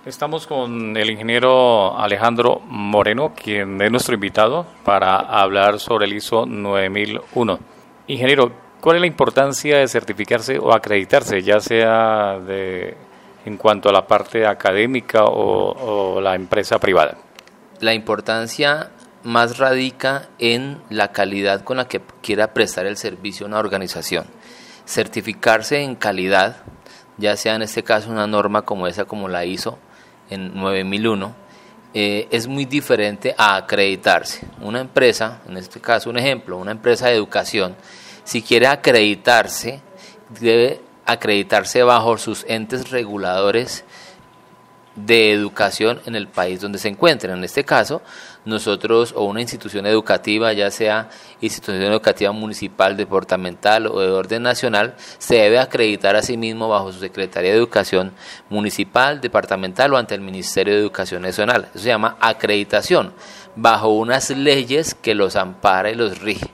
Estamos con el ingeniero Alejandro Moreno, quien es nuestro invitado para hablar sobre el ISO 9001. Ingeniero, ¿cuál es la importancia de certificarse o acreditarse, ya sea en cuanto a la parte académica o la empresa privada? La importancia más radica en la calidad con la que quiera prestar el servicio a una organización. Certificarse en calidad, ya sea en este caso una norma como esa, como la ISO en 9001, es muy diferente a acreditarse. Una empresa, en este caso un ejemplo, una empresa de educación, si quiere acreditarse, debe acreditarse bajo sus entes reguladores de educación en el país donde se encuentren. En este caso, nosotros o una institución educativa, ya sea institución educativa municipal, departamental o de orden nacional, se debe acreditar a sí mismo bajo su Secretaría de Educación municipal, departamental o ante el Ministerio de Educación Nacional. Eso se llama acreditación, bajo unas leyes que los ampara y los rige.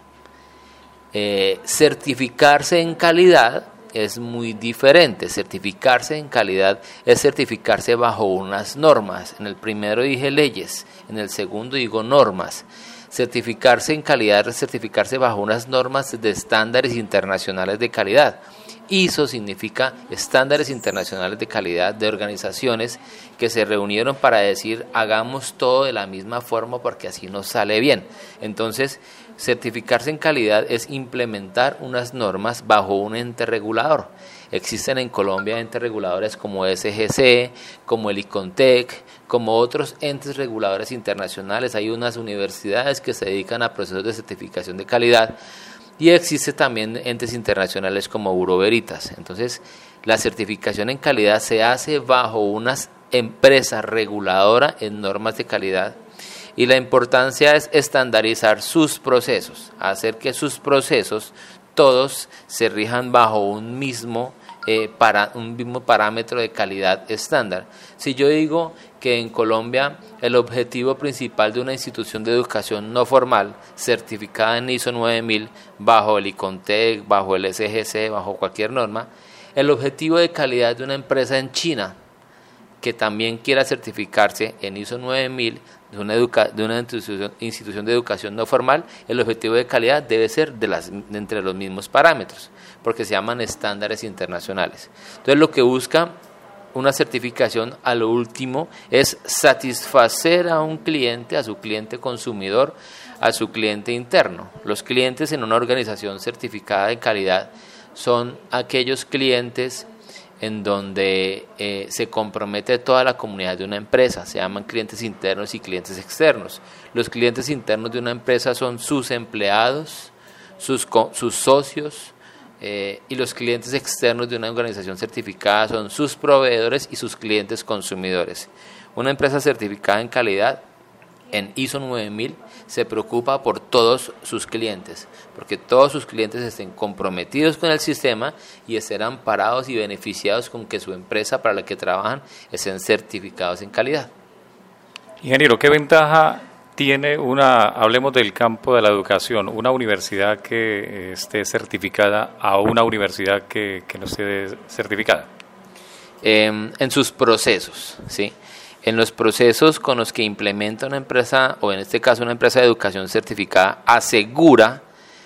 Certificarse en calidad es muy diferente. Certificarse en calidad es certificarse bajo unas normas. En el primero dije leyes, en el segundo digo normas. Certificarse en calidad es certificarse bajo unas normas de estándares internacionales de calidad. ISO significa estándares internacionales de calidad de organizaciones que se reunieron para decir hagamos todo de la misma forma porque así nos sale bien. Entonces, certificarse en calidad es implementar unas normas bajo un ente regulador. Existen en Colombia entes reguladores como SGC, como el ICONTEC, como otros entes reguladores internacionales. Hay unas universidades que se dedican a procesos de certificación de calidad y existe también entes internacionales como Bureau Veritas. Entonces, la certificación en calidad se hace bajo unas empresas reguladoras en normas de calidad. Y la importancia es estandarizar sus procesos, hacer que sus procesos todos se rijan bajo un mismo parámetro de calidad estándar. Si yo digo que en Colombia el objetivo principal de una institución de educación no formal certificada en ISO 9000 bajo el ICONTEC, bajo el SGC, bajo cualquier norma, el objetivo de calidad de una empresa en China que también quiera certificarse en ISO 9000 de una institución de educación no formal, el objetivo de calidad debe ser entre los mismos parámetros, porque se llaman estándares internacionales. Entonces, lo que busca una certificación a lo último es satisfacer a un cliente, a su cliente consumidor, a su cliente interno. Los clientes en una organización certificada de calidad son aquellos clientes en donde se compromete toda la comunidad de una empresa. Se llaman clientes internos y clientes externos. Los clientes internos de una empresa son sus empleados, sus socios, y los clientes externos de una organización certificada son sus proveedores y sus clientes consumidores. Una empresa certificada en calidad en ISO 9000 se preocupa por todos sus clientes, porque todos sus clientes estén comprometidos con el sistema y estén amparados y beneficiados con que su empresa para la que trabajan estén certificados en calidad. Ingeniero, ¿qué ventaja tiene hablemos del campo de la educación, una universidad que esté certificada a una universidad que no esté certificada? En sus procesos, ¿sí? En los procesos con los que implementa una empresa, o en este caso una empresa de educación certificada, asegura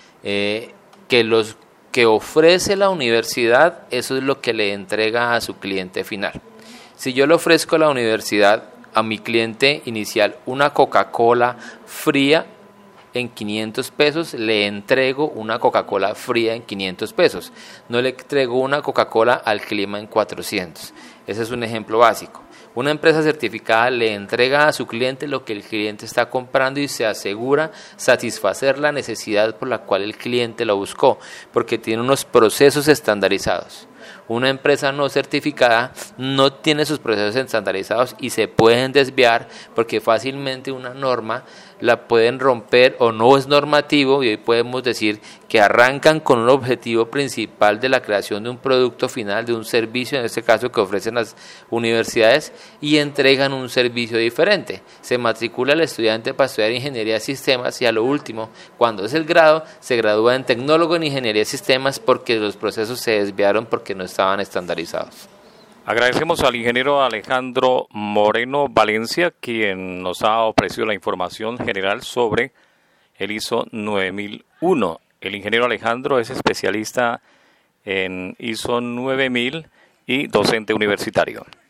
que los que ofrece la universidad, eso es lo que le entrega a su cliente final. Si yo le ofrezco a la universidad, a mi cliente inicial, una Coca-Cola fría en 500 pesos, le entrego una Coca-Cola fría en 500 pesos. No le entrego una Coca-Cola al clima en 400. Ese es un ejemplo básico. Una empresa certificada le entrega a su cliente lo que el cliente está comprando y se asegura satisfacer la necesidad por la cual el cliente lo buscó, porque tiene unos procesos estandarizados. Una empresa no certificada no tiene sus procesos estandarizados y se pueden desviar porque fácilmente una norma la pueden romper o no es normativo, y hoy podemos decir que arrancan con un objetivo principal de la creación de un producto final, de un servicio, en este caso que ofrecen las universidades, y entregan un servicio diferente. Se matricula el estudiante para estudiar ingeniería de sistemas y a lo último, cuando es el grado, se gradúa en tecnólogo en ingeniería de sistemas porque los procesos se desviaron porque no estaban estandarizados. Agradecemos al ingeniero Alejandro Moreno Valencia, quien nos ha ofrecido la información general sobre el ISO 9001. El ingeniero Alejandro es especialista en ISO 9000 y docente universitario.